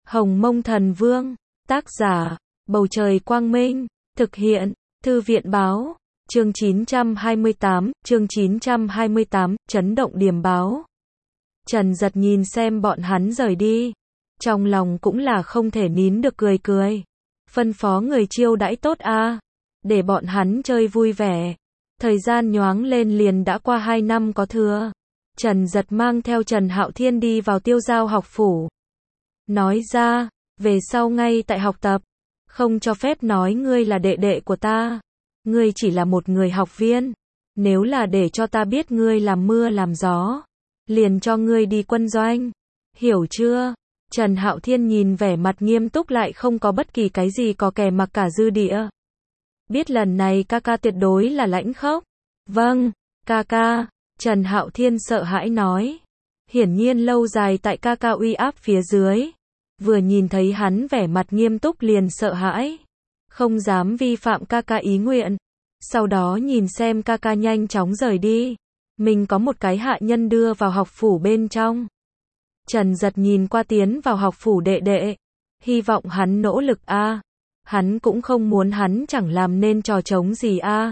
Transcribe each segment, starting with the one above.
Hồng Mông Thần Vương, tác giả, Bầu Trời Quang Minh, thực hiện, Thư viện Báo, chương 928, chấn động điểm báo. Trần Giật nhìn xem bọn hắn rời đi, trong lòng cũng là không thể nín được cười. Phân phó người chiêu đãi tốt a, để bọn hắn chơi vui vẻ. Thời gian nhoáng lên liền đã qua 2 năm có thừa. Trần Giật mang theo Trần Hạo Thiên đi vào Tiêu Giao học phủ. Nói ra, về sau ngay tại học tập, không cho phép nói ngươi là đệ đệ của ta. Ngươi chỉ là một người học viên. Nếu là để cho ta biết ngươi làm mưa làm gió, liền cho ngươi đi quân doanh. Hiểu chưa? Trần Hạo Thiên nhìn vẻ mặt nghiêm túc lại không có bất kỳ cái gì có kẻ mặc cả dư địa. Biết lần này ca ca tuyệt đối là lãnh khốc. Vâng, ca ca. Trần Hạo Thiên sợ hãi nói. Hiển nhiên lâu dài tại ca ca uy áp phía dưới. Vừa nhìn thấy hắn vẻ mặt nghiêm túc liền sợ hãi. Không dám vi phạm ca ca ý nguyện. Sau đó nhìn xem ca ca nhanh chóng rời đi. Mình có một cái hạ nhân đưa vào học phủ bên trong. Trần Giật nhìn qua tiến vào học phủ đệ đệ. Hy vọng hắn nỗ lực a. Hắn cũng không muốn hắn chẳng làm nên trò trống gì a.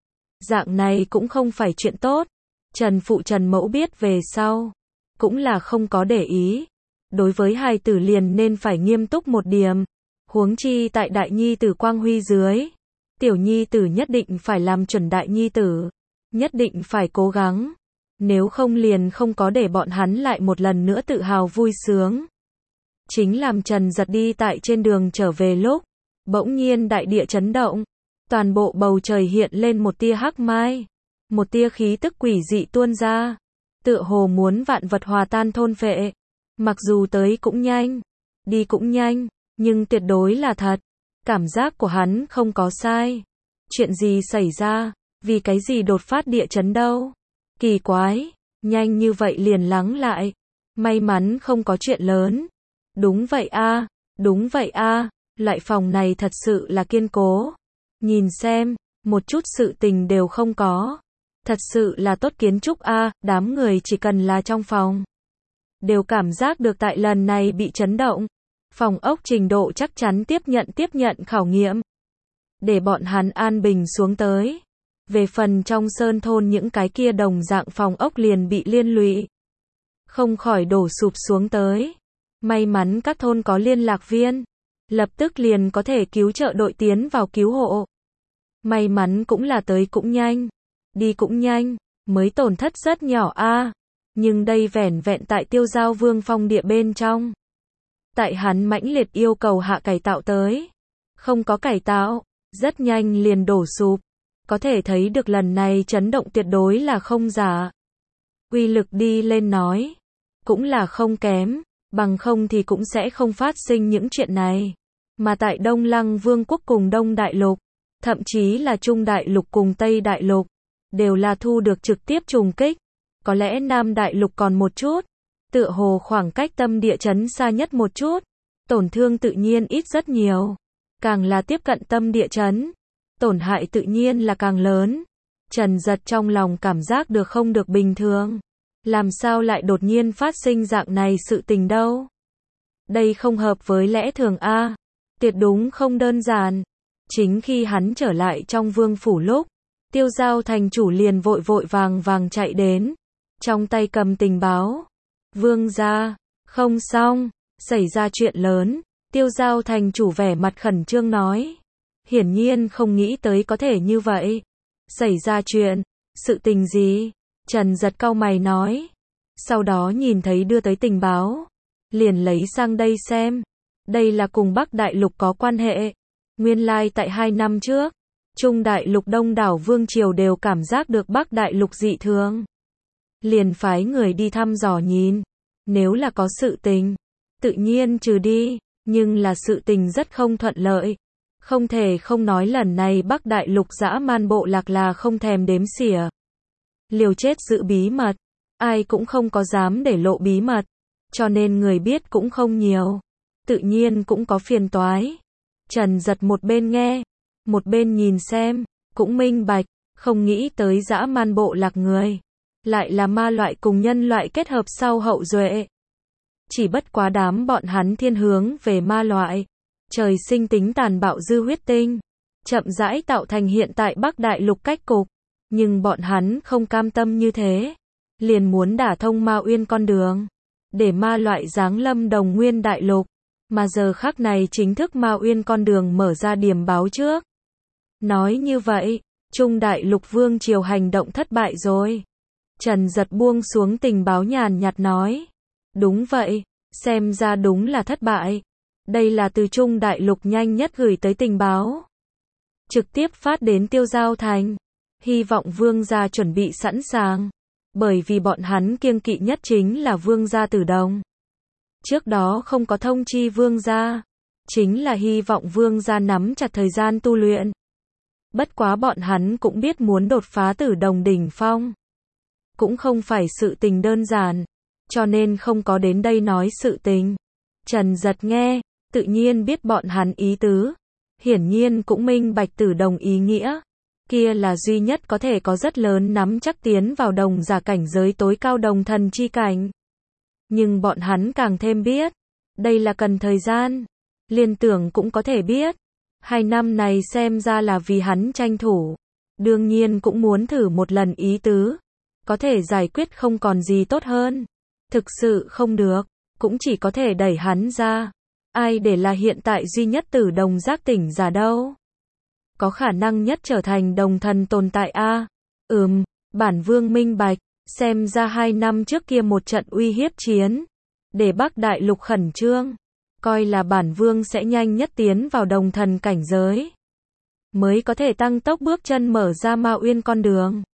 Dạng này cũng không phải chuyện tốt. Trần Phụ Trần Mẫu biết về sau, cũng là không có để ý. Đối với hài tử liền nên phải nghiêm túc một điểm. Huống chi tại đại nhi tử quang huy dưới, tiểu nhi tử nhất định phải làm chuẩn đại nhi tử. Nhất định phải cố gắng. Nếu không liền không có để bọn hắn lại một lần nữa tự hào vui sướng. Chính làm Trần Giật đi tại trên đường trở về lúc, bỗng nhiên đại địa chấn động. Toàn bộ bầu trời hiện lên một tia hắc mai. Một tia khí tức quỷ dị tuôn ra. Tựa hồ muốn vạn vật hòa tan thôn phệ. Mặc dù tới cũng nhanh, đi cũng nhanh, nhưng tuyệt đối là thật. Cảm giác của hắn không có sai. Chuyện gì xảy ra? Vì cái gì đột phát địa chấn đâu? Kỳ quái, nhanh như vậy liền lắng lại. May mắn không có chuyện lớn. Đúng vậy a, đúng vậy a, loại phòng này thật sự là kiên cố. Nhìn xem, một chút sự tình đều không có. Thật sự là tốt kiến trúc a, đám người chỉ cần là trong phòng đều cảm giác được tại lần này bị chấn động. Phòng ốc trình độ chắc chắn tiếp nhận khảo nghiệm. Để bọn hắn an bình xuống tới. Về phần trong sơn thôn những cái kia đồng dạng phòng ốc liền bị liên lụy. Không khỏi đổ sụp xuống tới. May mắn các thôn có liên lạc viên. Lập tức liền có thể cứu trợ đội tiến vào cứu hộ. May mắn cũng là tới cũng nhanh. Đi cũng nhanh. Mới tổn thất rất nhỏ a. Nhưng đây vẻn vẹn tại Tiêu Giao Vương phong địa bên trong. Tại hắn mãnh liệt yêu cầu hạ cải tạo tới. Không có cải tạo. Rất nhanh liền đổ sụp. Có thể thấy được lần này chấn động tuyệt đối là không giả. Uy lực đi lên nói. Cũng là không kém. Bằng không thì cũng sẽ không phát sinh những chuyện này. Mà tại Đông Lăng Vương quốc cùng Đông Đại Lục. Thậm chí là Trung Đại Lục cùng Tây Đại Lục. Đều là thu được trực tiếp trùng kích. Có lẽ Nam Đại Lục còn một chút. Tựa hồ khoảng cách tâm địa chấn xa nhất một chút. Tổn thương tự nhiên ít rất nhiều. Càng là tiếp cận tâm địa chấn. Tổn hại tự nhiên là càng lớn. Trần Giật trong lòng cảm giác được không được bình thường. Làm sao lại đột nhiên phát sinh dạng này sự tình đâu? Đây không hợp với lẽ thường a. Tuyệt đúng không đơn giản. Chính khi hắn trở lại trong vương phủ lúc, Tiêu Giao thành chủ liền vội vàng chạy đến. Trong tay cầm tình báo. Vương gia, không xong, xảy ra chuyện lớn. Tiêu Giao thành chủ vẻ mặt khẩn trương nói. Hiển nhiên không nghĩ tới có thể như vậy. Xảy ra chuyện, sự tình gì? Trần Giật cau mày nói. Sau đó nhìn thấy đưa tới tình báo. Liền lấy sang đây xem. Đây là cùng Bắc Đại Lục có quan hệ. Nguyên lai tại 2 năm trước, Trung Đại Lục đông đảo vương triều đều cảm giác được Bắc Đại Lục dị thường. Liền phái người đi thăm dò nhìn. Nếu là có sự tình, tự nhiên trừ đi. Nhưng là sự tình rất không thuận lợi. Không thể không nói lần này Bắc Đại Lục dã man bộ lạc là không thèm đếm xỉa. Liều chết giữ bí mật. Ai cũng không có dám để lộ bí mật. Cho nên người biết cũng không nhiều. Tự nhiên cũng có phiền toái. Trần Giật một bên nghe, một bên nhìn xem, cũng minh bạch, không nghĩ tới dã man bộ lạc người. Lại là ma loại cùng nhân loại kết hợp sau hậu duệ. Chỉ bất quá đám bọn hắn thiên hướng về ma loại, trời sinh tính tàn bạo dư huyết tinh, chậm rãi tạo thành hiện tại Bắc Đại Lục cách cục. Nhưng bọn hắn không cam tâm như thế, liền muốn đả thông Ma Uyên con đường, để ma loại giáng lâm Đồng Nguyên Đại Lục. Mà giờ khắc này chính thức Ma Uyên con đường mở ra điểm báo trước. Nói như vậy, Trung Đại Lục Vương Triều hành động thất bại rồi. Trần Giật buông xuống tình báo nhàn nhạt nói. Đúng vậy, xem ra đúng là thất bại. Đây là từ Trung Đại Lục nhanh nhất gửi tới tình báo, trực tiếp phát đến Tiêu Giao Thành. Hy vọng Vương gia chuẩn bị sẵn sàng, bởi vì bọn hắn kiêng kỵ nhất chính là Vương gia Tử Đồng. Trước đó không có thông chi Vương gia, chính là hy vọng Vương gia nắm chặt thời gian tu luyện. Bất quá bọn hắn cũng biết muốn đột phá Tử Đồng đỉnh phong cũng không phải sự tình đơn giản, cho nên không có đến đây nói sự tình. Trần Giật nghe, tự nhiên biết bọn hắn ý tứ, hiển nhiên cũng minh bạch Tử Đồng ý nghĩa. Kia là duy nhất có thể có rất lớn nắm chắc tiến vào đồng giả cảnh giới tối cao đồng thần chi cảnh. Nhưng bọn hắn càng thêm biết, đây là cần thời gian. Liên tưởng cũng có thể biết, 2 năm này xem ra là vì hắn tranh thủ. Đương nhiên cũng muốn thử một lần ý tứ, có thể giải quyết không còn gì tốt hơn. Thực sự không được, cũng chỉ có thể đẩy hắn ra. Ai để là hiện tại duy nhất Tử Đồng giác tỉnh giả đâu? Có khả năng nhất trở thành đồng thần tồn tại a. Bản vương minh bạch, xem ra 2 năm trước kia một trận uy hiếp chiến, để Bắc Đại Lục khẩn trương, coi là bản vương sẽ nhanh nhất tiến vào đồng thần cảnh giới, mới có thể tăng tốc bước chân mở ra Ma Uyên con đường,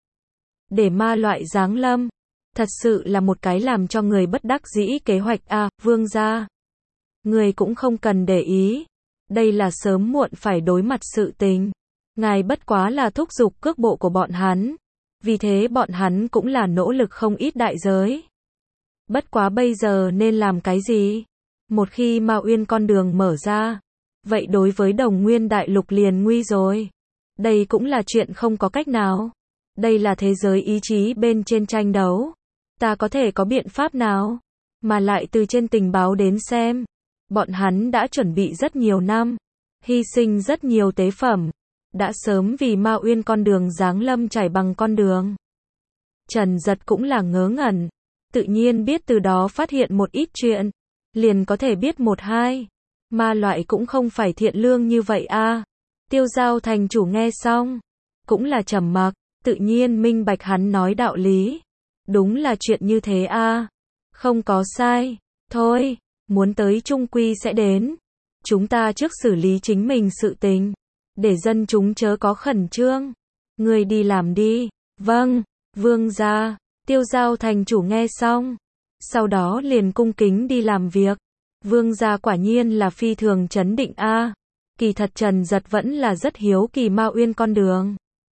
để ma loại giáng lâm. Thật sự là một cái làm cho người bất đắc dĩ kế hoạch a. Vương gia, người cũng không cần để ý, đây là sớm muộn phải đối mặt sự tình. Ngài bất quá là thúc giục cước bộ của bọn hắn, vì thế bọn hắn cũng là nỗ lực không ít đại giới. Bất quá bây giờ nên làm cái gì? Một khi Ma Uyên con đường mở ra, vậy đối với Đồng Nguyên Đại Lục liền nguy rồi. Đây cũng là chuyện không có cách nào. Đây là thế giới ý chí bên trên tranh đấu. Ta có thể có biện pháp nào? Mà lại từ trên tình báo đến xem, bọn hắn đã chuẩn bị rất nhiều năm, hy sinh rất nhiều tế phẩm, đã sớm vì Ma Uyên con đường giáng lâm trải bằng con đường. Trần Giật cũng là ngớ ngẩn, tự nhiên biết từ đó phát hiện một ít chuyện, liền có thể biết một hai. Ma loại cũng không phải thiện lương như vậy a. Tiêu Giao thành chủ nghe xong, cũng là trầm mặc, tự nhiên minh bạch hắn nói đạo lý. Đúng là chuyện như thế a. Không có sai. Thôi, muốn tới chung quy sẽ đến. Chúng ta trước xử lý chính mình sự tình, để dân chúng chớ có khẩn trương. Ngươi đi làm đi. Vâng, vương gia. Tiêu Giao thành chủ nghe xong, sau đó liền cung kính đi làm việc. Vương gia quả nhiên là phi thường trấn định a. Kỳ thật Trần Giật vẫn là rất hiếu kỳ Ma Uyên con đường.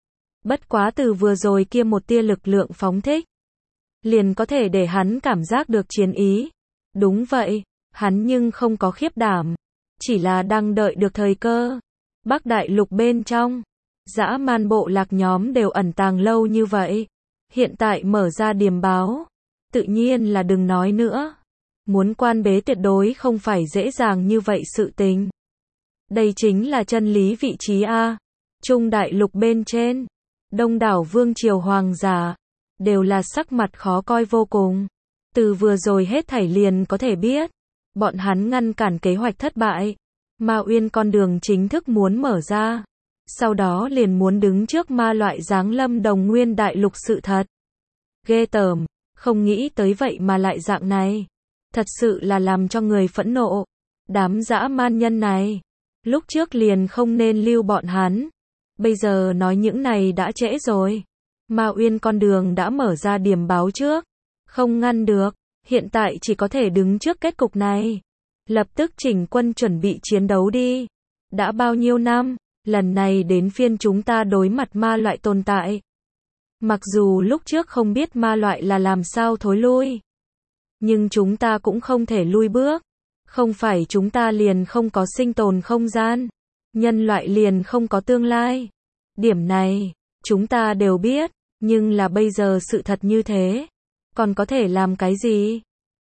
Bất quá từ vừa rồi kia một tia lực lượng phóng thích, liền có thể để hắn cảm giác được chiến ý. Đúng vậy, hắn nhưng không có khiếp đảm, chỉ là đang đợi được thời cơ. Bắc Đại Lục bên trong, dã man bộ lạc nhóm đều ẩn tàng lâu như vậy, hiện tại mở ra điềm báo, tự nhiên là đừng nói nữa. Muốn quan bế tuyệt đối không phải dễ dàng như vậy sự tình. Đây chính là chân lý vị trí a. Trung Đại Lục bên trên, đông đảo vương triều hoàng giả đều là sắc mặt khó coi vô cùng. Từ vừa rồi hết thảy liền có thể biết, bọn hắn ngăn cản kế hoạch thất bại. Ma Uyên con đường chính thức muốn mở ra, sau đó liền muốn đứng trước ma loại giáng lâm Đồng Nguyên Đại Lục sự thật. Ghê tởm, không nghĩ tới vậy mà lại dạng này. Thật sự là làm cho người phẫn nộ. Đám dã man nhân này, lúc trước liền không nên lưu bọn hắn. Bây giờ nói những này đã trễ rồi. Ma Uyên con đường đã mở ra điểm báo trước, không ngăn được, hiện tại chỉ có thể đứng trước kết cục này. Lập tức chỉnh quân chuẩn bị chiến đấu đi. Đã bao nhiêu năm, lần này đến phiên chúng ta đối mặt ma loại tồn tại. Mặc dù lúc trước không biết ma loại là làm sao thối lui, nhưng chúng ta cũng không thể lui bước. Không phải chúng ta liền không có sinh tồn không gian, nhân loại liền không có tương lai. Điểm này, chúng ta đều biết, nhưng là bây giờ sự thật như thế, còn có thể làm cái gì?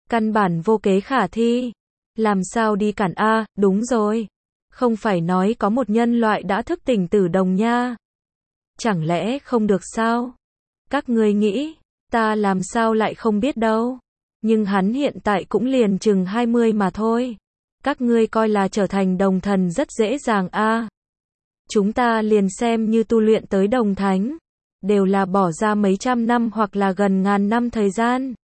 Căn bản vô kế khả thi. Làm sao đi cản a, đúng rồi. Không phải nói có một nhân loại đã thức tỉnh từ đồng nha. Chẳng lẽ không được sao? Các ngươi nghĩ, ta làm sao lại không biết đâu. Nhưng hắn hiện tại cũng liền chừng 20 mà thôi. Các ngươi coi là trở thành đồng thần rất dễ dàng a. Chúng ta liền xem như tu luyện tới đồng thánh. Đều là bỏ ra mấy trăm năm hoặc là gần ngàn năm thời gian.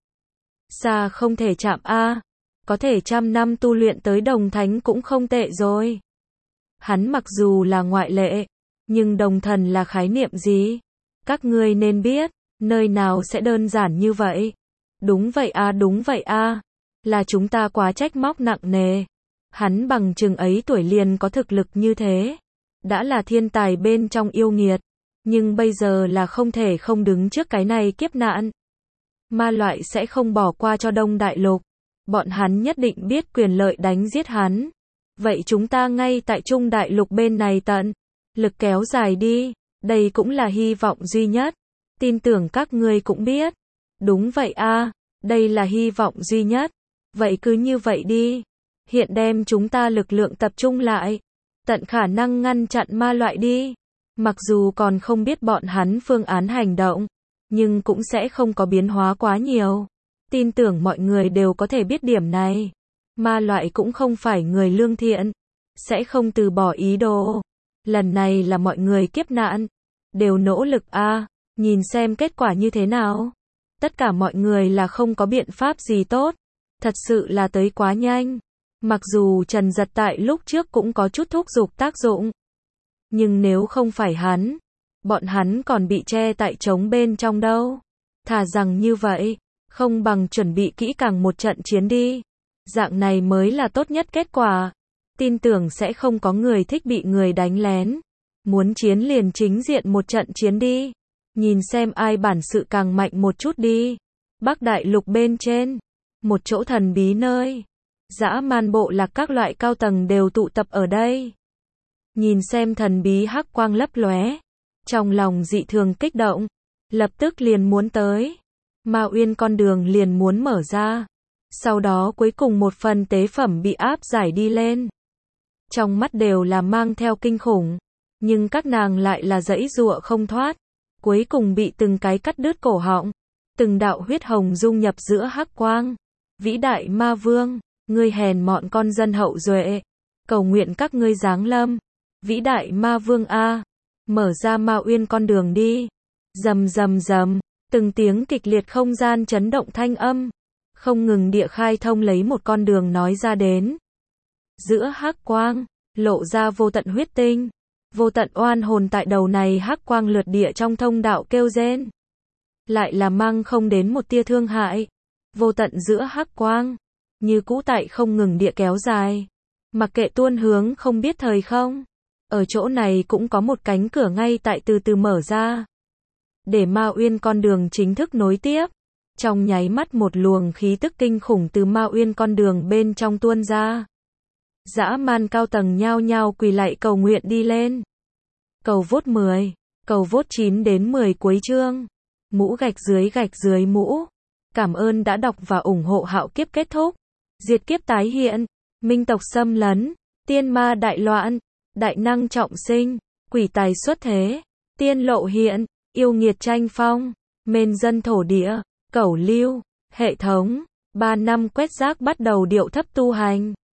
Xa không thể chạm a. Có thể trăm năm tu luyện tới đồng thánh cũng không tệ rồi. Hắn mặc dù là ngoại lệ, nhưng đồng thần là khái niệm gì? Các ngươi nên biết, nơi nào sẽ đơn giản như vậy? Đúng vậy a, là chúng ta quá trách móc nặng nề. Hắn bằng chừng ấy tuổi liền có thực lực như thế. Đã là thiên tài bên trong yêu nghiệt. Nhưng bây giờ là không thể không đứng trước cái này kiếp nạn. Ma loại sẽ không bỏ qua cho Đông Đại Lục. Bọn hắn nhất định biết quyền lợi đánh giết hắn. Vậy chúng ta ngay tại Trung Đại Lục bên này tận lực kéo dài đi. Đây cũng là hy vọng duy nhất. Tin tưởng các ngươi cũng biết. Đúng vậy a, đây là hy vọng duy nhất. Vậy cứ như vậy đi. Hiện đem chúng ta lực lượng tập trung lại. Tận khả năng ngăn chặn ma loại đi. Mặc dù còn không biết bọn hắn phương án hành động. Nhưng cũng sẽ không có biến hóa quá nhiều. Tin tưởng mọi người đều có thể biết điểm này. Ma loại cũng không phải người lương thiện. Sẽ không từ bỏ ý đồ. Lần này là mọi người kiếp nạn. Đều nỗ lực a, nhìn xem kết quả như thế nào. Tất cả mọi người là không có biện pháp gì tốt. Thật sự là tới quá nhanh. Mặc dù Trần Giật tại lúc trước cũng có chút thúc giục tác dụng. Nhưng nếu không phải hắn, bọn hắn còn bị che tại trống bên trong đâu. Thà rằng như vậy, không bằng chuẩn bị kỹ càng một trận chiến đi. Dạng này mới là tốt nhất kết quả. Tin tưởng sẽ không có người thích bị người đánh lén. Muốn chiến liền chính diện một trận chiến đi. Nhìn xem ai bản sự càng mạnh một chút đi. Bắc Đại Lục bên trên, một chỗ thần bí nơi. Dã man bộ lạc các loại cao tầng đều tụ tập ở đây. Nhìn xem thần bí hắc quang lấp lóe, trong lòng dị thường kích động, lập tức liền muốn tới. Ma Uyên con đường liền muốn mở ra. Sau đó cuối cùng một phần tế phẩm bị áp giải đi lên. Trong mắt đều là mang theo kinh khủng, nhưng các nàng lại là giãy giụa không thoát, cuối cùng bị từng cái cắt đứt cổ họng, từng đạo huyết hồng dung nhập giữa hắc quang. Vĩ đại ma vương, ngươi hèn mọn con dân hậu duệ, cầu nguyện các ngươi giáng lâm. Vĩ đại ma vương a, mở ra Ma Uyên con đường đi. Rầm rầm rầm, từng tiếng kịch liệt không gian chấn động thanh âm, không ngừng địa khai thông lấy một con đường nói ra đến. Giữa hắc quang, lộ ra vô tận huyết tinh, vô tận oan hồn tại đầu này hắc quang lượt địa trong thông đạo kêu rên. Lại là mang không đến một tia thương hại. Vô tận giữa hắc quang, như cũ tại không ngừng địa kéo dài. Mặc kệ tuôn hướng không biết thời không. Ở chỗ này cũng có một cánh cửa ngay tại từ từ mở ra. Để Ma Uyên con đường chính thức nối tiếp. Trong nháy mắt một luồng khí tức kinh khủng từ Ma Uyên con đường bên trong tuôn ra. Dã man cao tầng nhao nhao quỳ lạy cầu nguyện đi lên. Cầu vốt 10, cầu vốt 9 đến 10 cuối chương. Mũ gạch dưới mũ. Cảm ơn đã đọc và ủng hộ Hạo Kiếp kết thúc. Diệt kiếp tái hiện. Minh tộc xâm lấn. Tiên ma đại loạn. Đại năng trọng sinh. Quỷ tài xuất thế. Tiên lộ hiện. Yêu nghiệt tranh phong. Mên dân thổ địa. Cẩu lưu. Hệ thống. 3 năm quét rác bắt đầu điệu thấp tu hành.